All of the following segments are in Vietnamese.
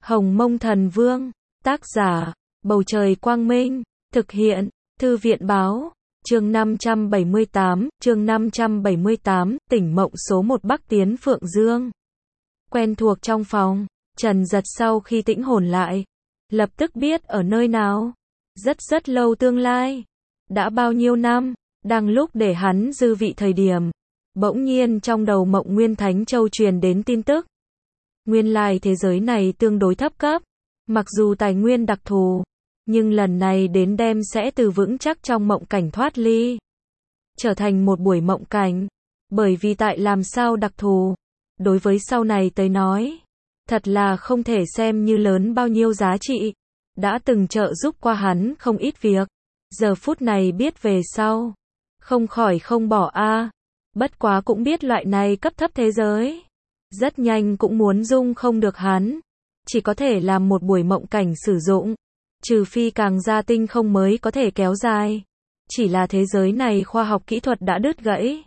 Hồng Mông Thần Vương, tác giả, Bầu Trời Quang Minh, thực hiện, Thư viện Báo, chương 578, tỉnh mộng số 1 Bắc Tiến Phượng Dương. Quen thuộc trong phòng, Trần Giật sau khi tĩnh hồn lại, lập tức biết ở nơi nào. Rất lâu tương lai, đã bao nhiêu năm, đang lúc để hắn dư vị thời điểm, bỗng nhiên trong đầu Mộng Nguyên Thánh Châu truyền đến tin tức. Nguyên lai thế giới này tương đối thấp cấp, mặc dù tài nguyên đặc thù, nhưng lần này đến đêm sẽ từ vững chắc trong mộng cảnh thoát ly, trở thành một buổi mộng cảnh, bởi vì tại làm sao đặc thù, đối với sau này tới nói, thật là không thể xem như lớn bao nhiêu giá trị, đã từng trợ giúp qua hắn không ít việc, giờ phút này biết về sau, không khỏi không bỏ a. Bất quá cũng biết loại này cấp thấp thế giới, rất nhanh cũng muốn dung không được hắn, chỉ có thể làm một buổi mộng cảnh sử dụng, trừ phi càng gia tinh không mới có thể kéo dài, chỉ là thế giới này khoa học kỹ thuật đã đứt gãy,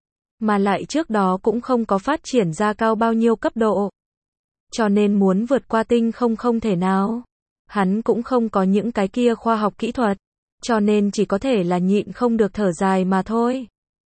mà lại trước đó cũng không có phát triển ra cao bao nhiêu cấp độ, cho nên muốn vượt qua tinh không thể nào, hắn cũng không có những cái kia khoa học kỹ thuật, cho nên chỉ có thể là nhịn không được thở dài mà thôi.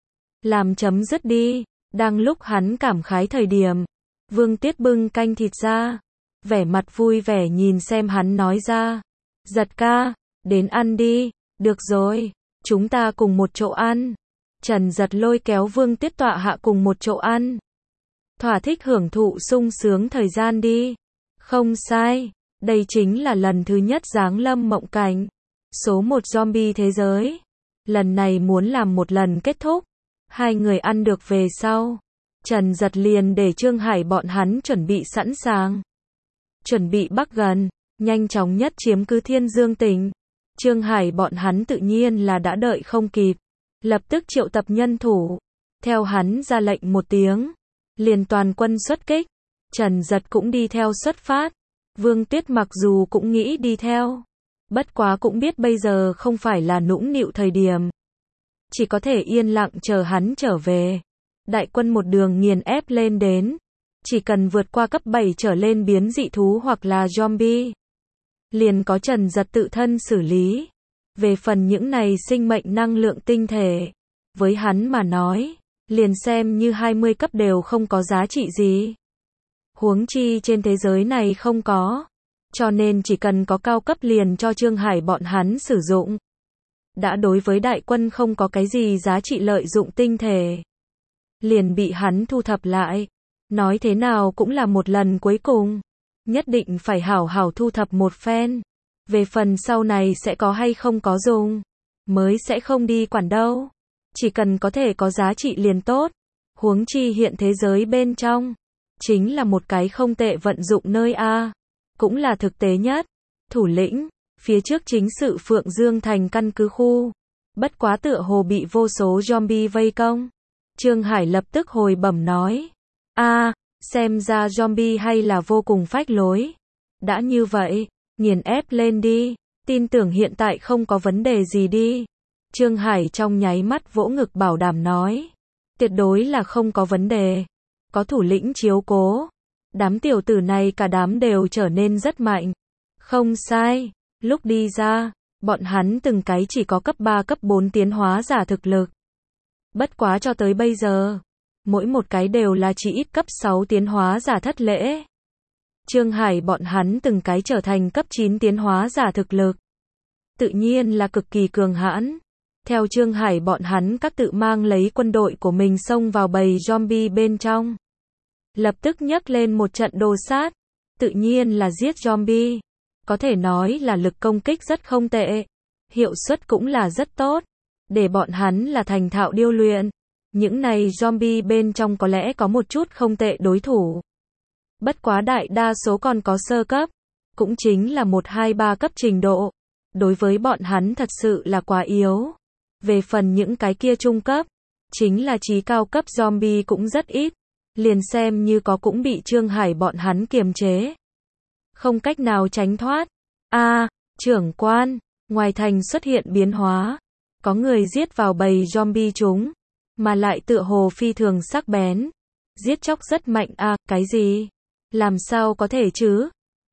Làm chấm dứt đi, đang lúc hắn cảm khái thời điểm, Vương Tiết bưng canh thịt ra, vẻ mặt vui vẻ nhìn xem hắn nói ra, Giật ca, đến ăn đi, được rồi, chúng ta cùng một chỗ ăn. Trần Giật lôi kéo Vương Tiết tọa hạ cùng một chỗ ăn, thỏa thích hưởng thụ sung sướng thời gian đi. Không sai, đây chính là lần thứ nhất giáng lâm mộng cảnh, số 1 zombie thế giới, lần này muốn làm một lần kết thúc. Hai người ăn được về sau, Trần Giật liền để Trương Hải bọn hắn chuẩn bị sẵn sàng, chuẩn bị bắc gần, nhanh chóng nhất chiếm cứ Thiên Dương tỉnh. Trương Hải bọn hắn tự nhiên là đã đợi không kịp, lập tức triệu tập nhân thủ, theo hắn ra lệnh một tiếng, liền toàn quân xuất kích. Trần Giật cũng đi theo xuất phát, Vương Tiết mặc dù cũng nghĩ đi theo, bất quá cũng biết bây giờ không phải là nũng nịu thời điểm, chỉ có thể yên lặng chờ hắn trở về. Đại quân một đường nghiền ép lên đến, chỉ cần vượt qua cấp 7 trở lên biến dị thú hoặc là zombie, liền có Trần Giật tự thân xử lý. Về phần những này sinh mệnh năng lượng tinh thể, với hắn mà nói, liền xem như 20 cấp đều không có giá trị gì. Huống chi trên thế giới này không có, cho nên chỉ cần có cao cấp liền cho Trương Hải bọn hắn sử dụng. Đã đối với đại quân không có cái gì giá trị lợi dụng tinh thể, liền bị hắn thu thập lại. Nói thế nào cũng là một lần cuối cùng, nhất định phải hảo hảo thu thập một phen. Về phần sau này sẽ có hay không có dùng, mới sẽ không đi quản đâu. Chỉ cần có thể có giá trị liền tốt. Huống chi hiện thế giới bên trong, chính là một cái không tệ vận dụng nơi a, cũng là thực tế nhất. Thủ lĩnh, phía trước chính sự Phượng Dương thành căn cứ khu, bất quá tựa hồ bị vô số zombie vây công. Trương Hải lập tức hồi bẩm nói, xem ra zombie hay là vô cùng phách lối. Đã như vậy, nghiền ép lên đi, tin tưởng hiện tại không có vấn đề gì đi. Trương Hải trong nháy mắt vỗ ngực bảo đảm nói, tuyệt đối là không có vấn đề, có thủ lĩnh chiếu cố, đám tiểu tử này cả đám đều trở nên rất mạnh. Không sai, lúc đi ra, bọn hắn từng cái chỉ có cấp 3 cấp 4 tiến hóa giả thực lực. Bất quá cho tới bây giờ, mỗi một cái đều là chỉ ít cấp 6 tiến hóa giả thất lễ. Trương Hải bọn hắn từng cái trở thành cấp 9 tiến hóa giả thực lực, tự nhiên là cực kỳ cường hãn. Theo Trương Hải bọn hắn các tự mang lấy quân đội của mình xông vào bầy zombie bên trong, lập tức nhấc lên một trận đồ sát, tự nhiên là giết zombie, có thể nói là lực công kích rất không tệ, hiệu suất cũng là rất tốt, để bọn hắn là thành thạo điêu luyện. Những này zombie bên trong có lẽ có một chút không tệ đối thủ, bất quá đại đa số còn có sơ cấp, cũng chính là 1, 2, 3 cấp trình độ, đối với bọn hắn thật sự là quá yếu. Về phần những cái kia trung cấp, chính là trí cao cấp zombie cũng rất ít, liền xem như có cũng bị Trương Hải bọn hắn kiềm chế, không cách nào tránh thoát. Trưởng quan, ngoài thành xuất hiện biến hóa, có người giết vào bầy zombie chúng, mà lại tựa hồ phi thường sắc bén, giết chóc rất mạnh. Cái gì? Làm sao có thể chứ?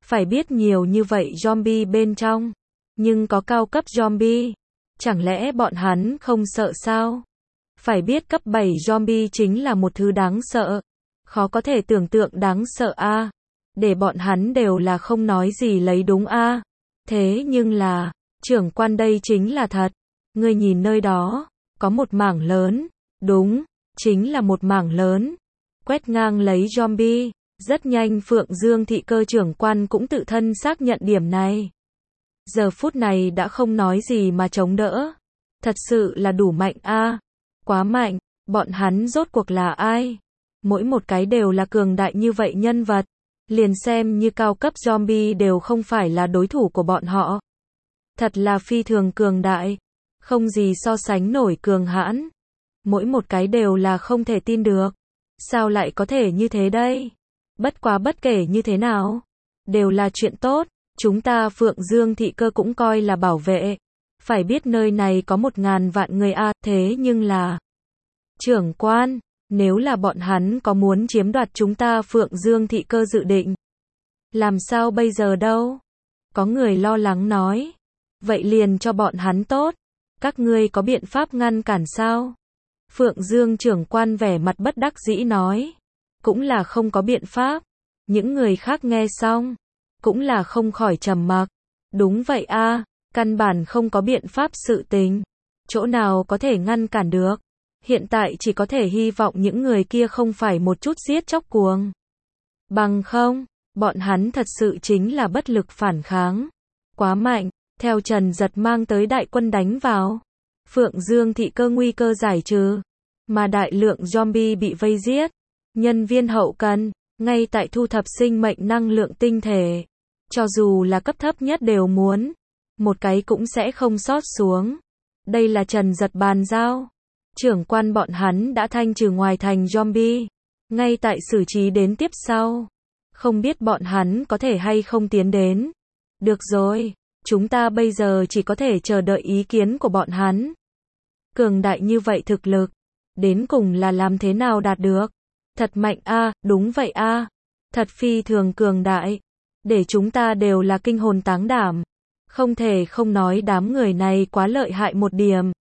Phải biết nhiều như vậy zombie bên trong, nhưng có cao cấp zombie, chẳng lẽ bọn hắn không sợ sao? Phải biết cấp 7 zombie chính là một thứ đáng sợ, khó có thể tưởng tượng đáng sợ a. Để bọn hắn đều là không nói gì lấy đúng a. Thế nhưng là, trưởng quan đây chính là thật. Ngươi nhìn nơi đó, có một mảng lớn, đúng, chính là một mảng lớn, quét ngang lấy zombie. Rất nhanh Phượng Dương thị cơ trưởng quan cũng tự thân xác nhận điểm này. Giờ phút này đã không nói gì mà chống đỡ. Thật sự là đủ mạnh a. Quá mạnh, bọn hắn rốt cuộc là ai? Mỗi một cái đều là cường đại như vậy nhân vật. Liền xem như cao cấp zombie đều không phải là đối thủ của bọn họ. Thật là phi thường cường đại. Không gì so sánh nổi cường hãn. Mỗi một cái đều là không thể tin được. Sao lại có thể như thế đây? Bất quá bất kể như thế nào, đều là chuyện tốt. Chúng ta Phượng Dương thị cơ cũng coi là bảo vệ. Phải biết nơi này có 1000 vạn người a, thế nhưng là trưởng quan, nếu là bọn hắn có muốn chiếm đoạt chúng ta Phượng Dương thị cơ dự định, làm sao bây giờ đâu? Có người lo lắng nói. Vậy liền cho bọn hắn tốt. Các ngươi có biện pháp ngăn cản sao? Phượng Dương trưởng quan vẻ mặt bất đắc dĩ nói. Cũng là không có biện pháp. Những người khác nghe xong, cũng là không khỏi trầm mặc. Đúng vậy a, căn bản không có biện pháp sự tình. Chỗ nào có thể ngăn cản được. Hiện tại chỉ có thể hy vọng những người kia không phải một chút giết chóc cuồng. Bằng không, bọn hắn thật sự chính là bất lực phản kháng. Quá mạnh, theo Trần Giật mang tới đại quân đánh vào. Phượng Dương thị cơ nguy cơ giải trừ. Mà đại lượng zombie bị vây giết. Nhân viên hậu cần, ngay tại thu thập sinh mệnh năng lượng tinh thể. Cho dù là cấp thấp nhất đều muốn. Một cái cũng sẽ không sót xuống. Đây là Trần Giật bàn giao. Trưởng quan bọn hắn đã thanh trừ ngoài thành zombie. Ngay tại xử trí đến tiếp sau. Không biết bọn hắn có thể hay không tiến đến. Được rồi, chúng ta bây giờ chỉ có thể chờ đợi ý kiến của bọn hắn. Cường đại như vậy thực lực, đến cùng là làm thế nào đạt được? Thật mạnh a, đúng vậy a. Thật phi thường cường đại. Để chúng ta đều là kinh hồn táng đảm. Không thể không nói đám người này quá lợi hại một điểm.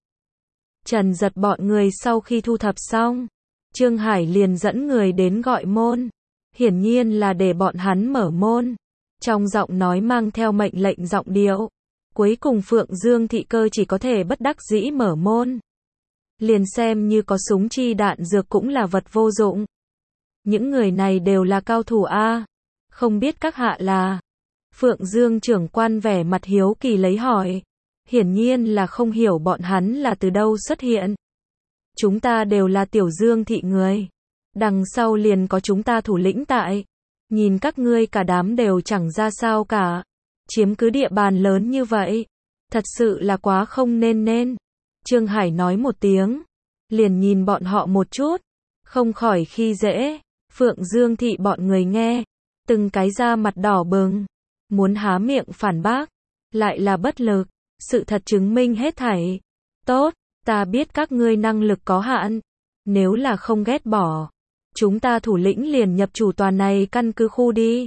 Trần Giật bọn người sau khi thu thập xong, Trương Hải liền dẫn người đến gọi môn. Hiển nhiên là để bọn hắn mở môn. Trong giọng nói mang theo mệnh lệnh giọng điệu. Cuối cùng Phượng Dương thị cơ chỉ có thể bất đắc dĩ mở môn. Liền xem như có súng chi đạn dược cũng là vật vô dụng. Những người này đều là cao thủ a. Không biết các hạ là. Phượng Dương trưởng quan vẻ mặt hiếu kỳ lấy hỏi. Hiển nhiên là không hiểu bọn hắn là từ đâu xuất hiện. Chúng ta đều là Tiểu Dương thị người. Đằng sau liền có chúng ta thủ lĩnh tại. Nhìn các ngươi cả đám đều chẳng ra sao cả. Chiếm cứ địa bàn lớn như vậy. Thật sự là quá không nên. Trương Hải nói một tiếng. Liền nhìn bọn họ một chút. Không khỏi khi dễ. Phượng Dương thị bọn người nghe. Từng cái da mặt đỏ bừng. Muốn há miệng phản bác. Lại là bất lực. Sự thật chứng minh hết thảy. Tốt, ta biết các ngươi năng lực có hạn. Nếu là không ghét bỏ, chúng ta thủ lĩnh liền nhập chủ tòa này căn cứ khu đi.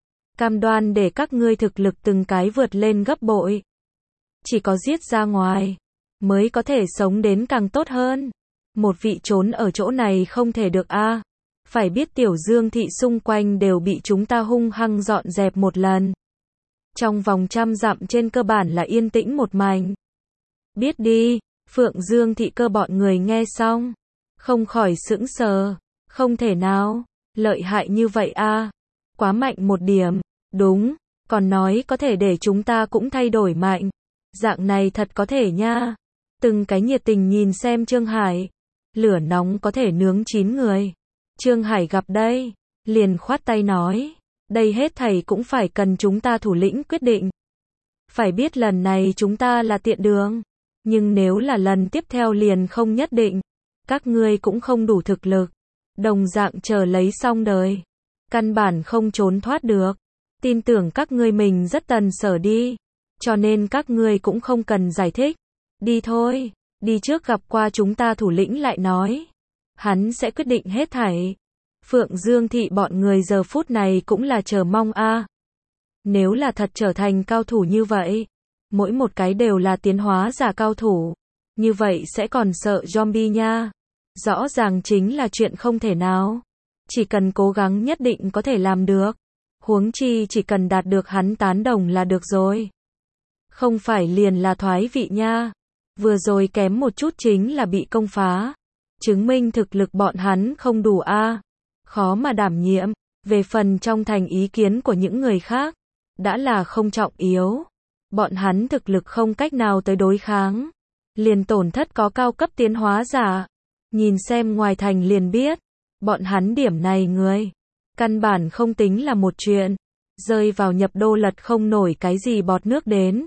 Cam đoan để các ngươi thực lực từng cái vượt lên gấp bội. Chỉ có giết ra ngoài, mới có thể sống đến càng tốt hơn. Một vị trốn ở chỗ này không thể được a. Phải biết Tiểu Dương thị xung quanh đều bị chúng ta hung hăng dọn dẹp một lần. Trong vòng 100 dặm trên cơ bản là yên tĩnh một mảnh. Biết đi, Phượng Dương thị cơ bọn người nghe xong. Không khỏi sững sờ. Không thể nào, lợi hại như vậy a. Quá mạnh một điểm. Đúng, còn nói có thể để chúng ta cũng thay đổi mạnh. Dạng này thật có thể nha. Từng cái nhiệt tình nhìn xem Trương Hải. Lửa nóng có thể nướng 9 người. Trương Hải gặp đây, liền khoát tay nói. Đây hết thảy cũng phải cần chúng ta thủ lĩnh quyết định. Phải biết lần này chúng ta là tiện đường. Nhưng nếu là lần tiếp theo liền không nhất định. Các ngươi cũng không đủ thực lực. Đồng dạng chờ lấy xong đời. Căn bản không trốn thoát được. Tin tưởng các ngươi mình rất tần sở đi. Cho nên các ngươi cũng không cần giải thích. Đi thôi, đi trước gặp qua chúng ta thủ lĩnh lại nói. Hắn sẽ quyết định hết thảy. Phượng Dương thị bọn người giờ phút này cũng là chờ mong a. Nếu là thật trở thành cao thủ như vậy, mỗi một cái đều là tiến hóa giả cao thủ, như vậy sẽ còn sợ zombie nha. Rõ ràng chính là chuyện không thể nào. Chỉ cần cố gắng nhất định có thể làm được. Huống chi chỉ cần đạt được hắn tán đồng là được rồi. Không phải liền là thoái vị nha. Vừa rồi kém một chút chính là bị công phá. Chứng minh thực lực bọn hắn không đủ a. Khó mà đảm nhiệm. Về phần trong thành ý kiến của những người khác, đã là không trọng yếu. Bọn hắn thực lực không cách nào tới đối kháng. Liền tổn thất có cao cấp tiến hóa giả. Nhìn xem ngoài thành liền biết. Bọn hắn điểm này người. Căn bản không tính là một chuyện. Rơi vào nhập đô lật không nổi cái gì bọt nước đến.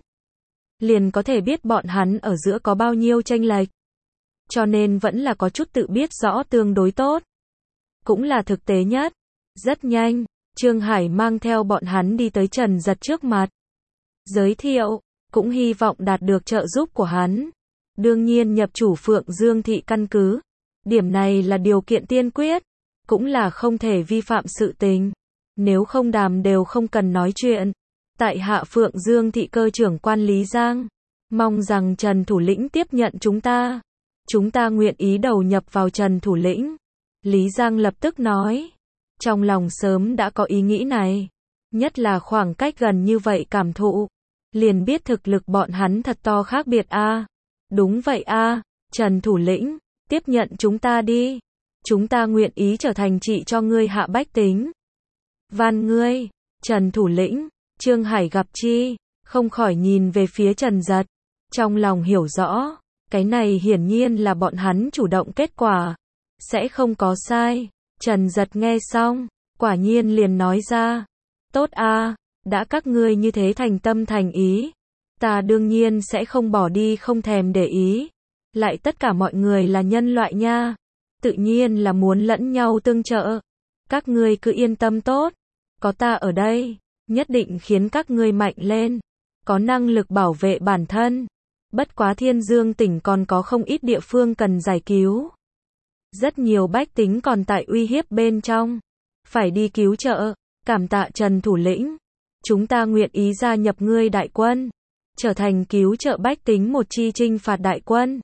Liền có thể biết bọn hắn ở giữa có bao nhiêu chênh lệch. Cho nên vẫn là có chút tự biết rõ tương đối tốt. Cũng là thực tế nhất. Rất nhanh, Trương Hải mang theo bọn hắn đi tới Trần Giật trước mặt. Giới thiệu, cũng hy vọng đạt được trợ giúp của hắn. Đương nhiên nhập chủ Phượng Dương thị căn cứ. Điểm này là điều kiện tiên quyết. Cũng là không thể vi phạm sự tình. Nếu không đàm đều không cần nói chuyện. Tại hạ Phượng Dương thị cơ trưởng quan Lý Giang. Mong rằng Trần thủ lĩnh tiếp nhận chúng ta. Chúng ta nguyện ý đầu nhập vào Trần thủ lĩnh. Lý Giang lập tức nói. Trong lòng sớm đã có ý nghĩ này. Nhất là khoảng cách gần như vậy cảm thụ. Liền biết thực lực bọn hắn thật to khác biệt a. Đúng vậy a, Trần thủ lĩnh, tiếp nhận chúng ta đi. Chúng ta nguyện ý trở thành trị cho ngươi hạ bách tính. Van ngươi, Trần thủ lĩnh. Trương Hải gặp chi, không khỏi nhìn về phía Trần Giật. Trong lòng hiểu rõ, cái này hiển nhiên là bọn hắn chủ động kết quả. Sẽ không có sai. Trần Giật nghe xong, quả nhiên liền nói ra. Tốt a, đã các ngươi như thế thành tâm thành ý. Ta đương nhiên sẽ không bỏ đi không thèm để ý. Lại tất cả mọi người là nhân loại nha. Tự nhiên là muốn lẫn nhau tương trợ. Các ngươi cứ yên tâm tốt. Có ta ở đây, nhất định khiến các ngươi mạnh lên. Có năng lực bảo vệ bản thân. Bất quá Thiên Dương tỉnh còn có không ít địa phương cần giải cứu. Rất nhiều bách tính còn tại uy hiếp bên trong. Phải đi cứu trợ. Cảm tạ Trần thủ lĩnh. Chúng ta nguyện ý gia nhập ngươi đại quân. Trở thành cứu trợ bách tính một chi chinh phạt đại quân.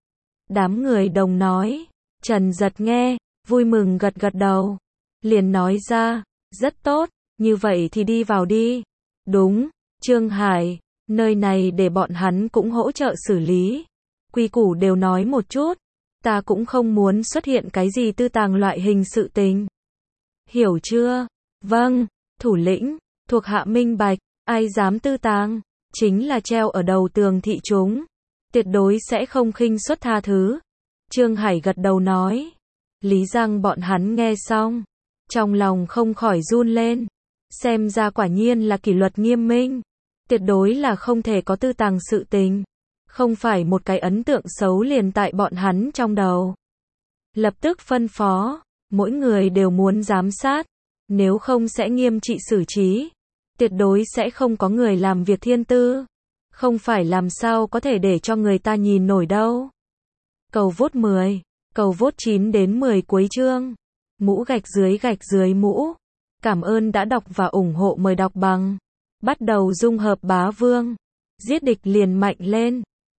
Đám người đồng nói. Trần Giật nghe, vui mừng gật gật đầu. Liền nói ra, rất tốt, như vậy thì đi vào đi. Đúng, Trương Hải, nơi này để bọn hắn cũng hỗ trợ xử lý. Quy củ đều nói một chút. Ta cũng không muốn xuất hiện cái gì tư tàng loại hình sự tình. Hiểu chưa? Vâng, thủ lĩnh, thuộc hạ minh bạch, ai dám tư tàng, chính là treo ở đầu tường thị chúng. Tuyệt đối sẽ không khinh suất tha thứ. Trương Hải gật đầu nói. Lý Giang bọn hắn nghe xong. Trong lòng không khỏi run lên. Xem ra quả nhiên là kỷ luật nghiêm minh. Tuyệt đối là không thể có tư tàng sự tình. Không phải một cái ấn tượng xấu liền tại bọn hắn trong đầu. Lập tức phân phó. Mỗi người đều muốn giám sát. Nếu không sẽ nghiêm trị xử trí. Tuyệt đối sẽ không có người làm việc thiên tư. Không phải làm sao có thể để cho người ta nhìn nổi đâu. Cầu vote 10, cầu vote 9 đến 10 cuối chương. Mũ gạch dưới mũ. Cảm ơn đã đọc và ủng hộ, mời đọc bằng. Bắt đầu dung hợp bá vương. Giết địch liền mạnh lên.